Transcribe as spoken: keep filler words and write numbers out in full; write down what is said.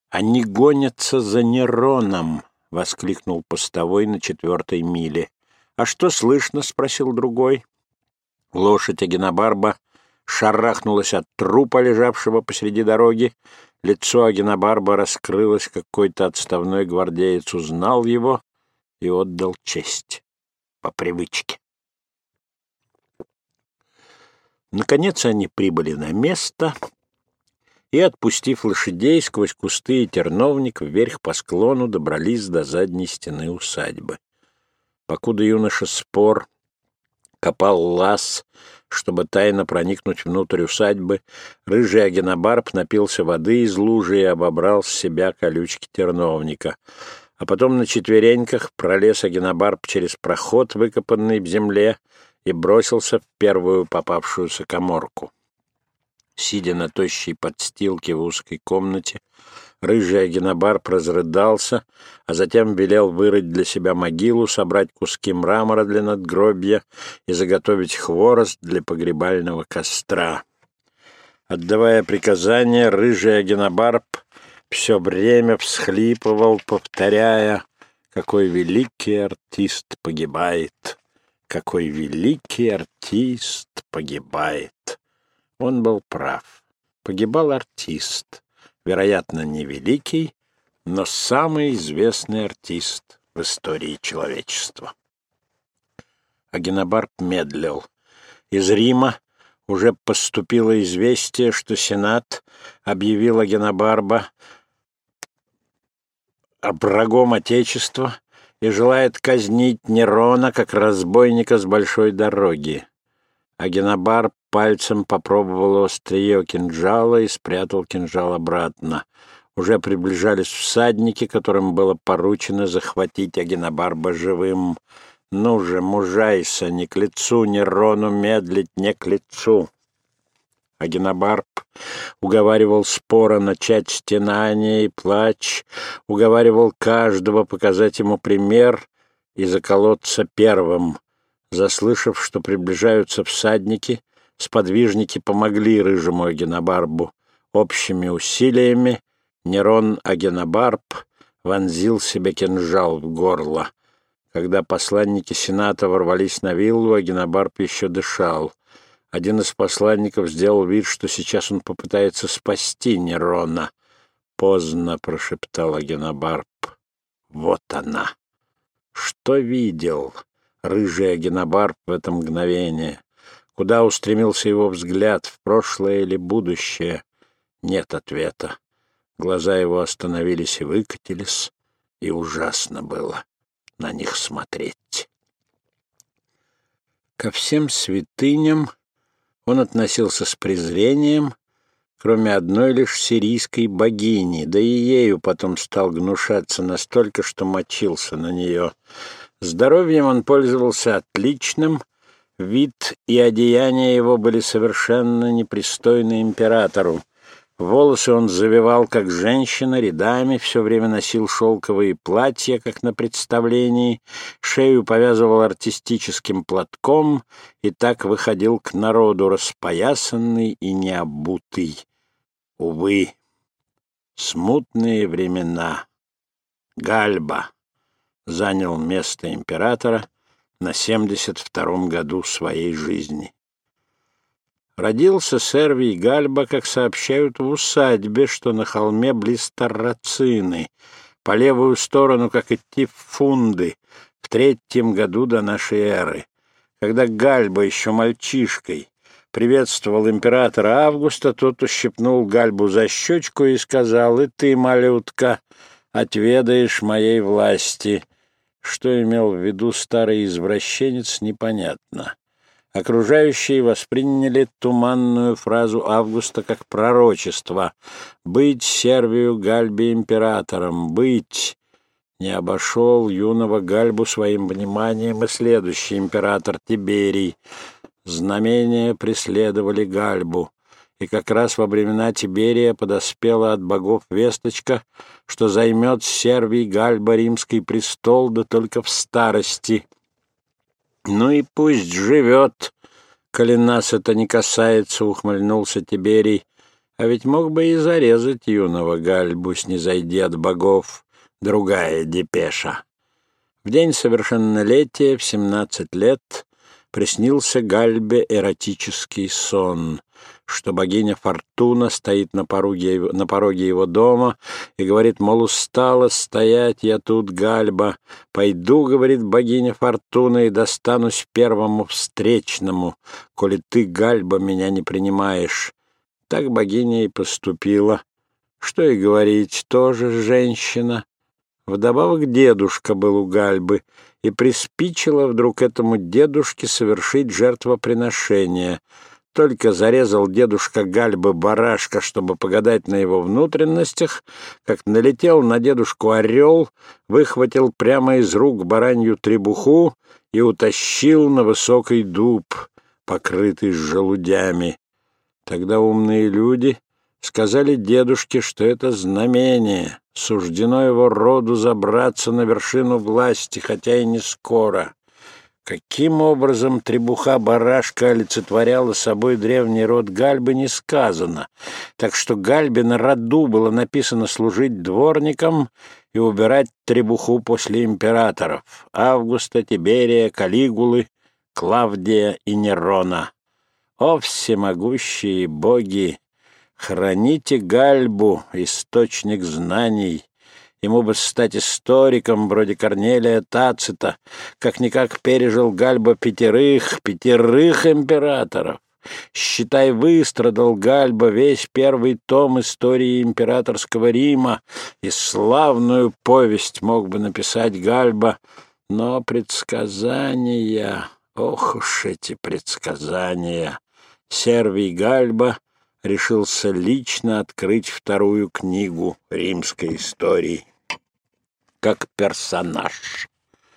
«Они гонятся за Нероном!» — воскликнул постовой на четвертой миле. «А что слышно?» — спросил другой. Лошадь Агенобарба шарахнулась от трупа, лежавшего посреди дороги. Лицо Агенобарба раскрылось, какой-то отставной гвардеец узнал его и отдал честь по привычке. Наконец они прибыли на место и, отпустив лошадей сквозь кусты и терновник, вверх по склону добрались до задней стены усадьбы. Покуда юноша Спор копал лаз, чтобы тайно проникнуть внутрь усадьбы, рыжий Агенобарб напился воды из лужи и обобрал с себя колючки терновника. А потом на четвереньках пролез Агенобарб через проход, выкопанный в земле, и бросился в первую попавшуюся каморку. Сидя на тощей подстилке в узкой комнате, рыжий Агенобарб разрыдался, а затем велел вырыть для себя могилу, собрать куски мрамора для надгробья и заготовить хворост для погребального костра. Отдавая приказания, рыжий Агенобарб все время всхлипывал, повторяя: «Какой великий артист погибает! Какой великий артист погибает!» Он был прав. Погибал артист. Вероятно, не великий, но самый известный артист в истории человечества. Агенобарб медлил. Из Рима уже поступило известие, что Сенат объявил Агенобарба врагом Отечества и желает казнить Нерона как разбойника с большой дороги. Агенобарб пальцем попробовал острие кинжала и спрятал кинжал обратно. Уже приближались всадники, которым было поручено захватить Агенобарба живым. «Ну же, мужайся, не к лицу Нерону медлить, не к лицу!» Агенобарб уговаривал Спора начать стенание и плач, уговаривал каждого показать ему пример и заколоться первым. Заслышав, что приближаются всадники, сподвижники помогли рыжему Агенобарбу. Общими усилиями Нерон Агенобарб вонзил себе кинжал в горло. Когда посланники Сената ворвались на виллу, Агенобарб еще дышал. Один из посланников сделал вид, что сейчас он попытается спасти Нерона. «Поздно», — прошептал Агенобарб. «Вот она». Что видел рыжий Агенобарб в это мгновение? Куда устремился его взгляд, в прошлое или будущее? Нет ответа. Глаза его остановились и выкатились, и ужасно было на них смотреть. Ко всем святыням он относился с презрением, кроме одной лишь сирийской богини, да и ею потом стал гнушаться настолько, что мочился на нее. Здоровьем он пользовался отличным, вид и одеяния его были совершенно непристойны императору. Волосы он завивал, как женщина, рядами, все время носил шелковые платья, как на представлении, шею повязывал артистическим платком и так выходил к народу, распоясанный и необутый. Увы, смутные времена. Гальба занял место императора на семьдесят втором году своей жизни. Родился Сервий Гальба, как сообщают, в усадьбе, что на холме близ Таррацины, по левую сторону, как идти в Фунды, в третьем году до нашей эры. Когда Гальба еще мальчишкой приветствовал императора Августа, тот ущипнул Гальбу за щечку и сказал: «И ты, малютка, отведаешь моей власти». Что имел в виду старый извращенец, непонятно. Окружающие восприняли туманную фразу Августа как пророчество: «Быть Сервию Гальбе императором, быть». Не обошел юного Гальбу своим вниманием и следующий император Тиберий. Знамения преследовали Гальбу, и как раз во времена Тиберия подоспела от богов весточка, что займет Сервий Гальба римский престол, да только в старости. «Ну и пусть живет, коли нас это не касается», — ухмыльнулся Тиберий. А ведь мог бы и зарезать юного Гальбу, снизойди от богов, другая депеша. В день совершеннолетия, в семнадцать лет, приснился Гальбе эротический сон, что богиня Фортуна стоит на пороге, его, на пороге его дома и говорит, мол, устала стоять я тут, Гальба. Пойду, говорит богиня Фортуна, и достанусь первому встречному, коли ты, Гальба, меня не принимаешь. Так богиня и поступила. Что и говорить, тоже женщина. Вдобавок дедушка был у Гальбы, и приспичило вдруг этому дедушке совершить жертвоприношение. Только зарезал дедушка Гальбы барашка, чтобы погадать на его внутренностях, как налетел на дедушку орел, выхватил прямо из рук баранью требуху и утащил на высокий дуб, покрытый желудями. Тогда умные люди сказали дедушке, что это знамение, суждено его роду забраться на вершину власти, хотя и не скоро. Каким образом требуха барашка олицетворяла собой древний род Гальбы, не сказано, так что Гальбе на роду было написано служить дворником и убирать требуху после императоров Августа, Тиберия, Калигулы, Клавдия и Нерона. О всемогущие боги! Храните Гальбу, источник знаний. Ему бы стать историком, вроде Корнелия Тацита. Как-никак пережил Гальба пятерых, пятерых императоров. Считай, выстрадал Гальба весь первый том истории императорского Рима, и славную повесть мог бы написать Гальба. Но предсказания... Ох уж эти предсказания! Сервий Гальба решился лично открыть вторую книгу римской истории как персонаж.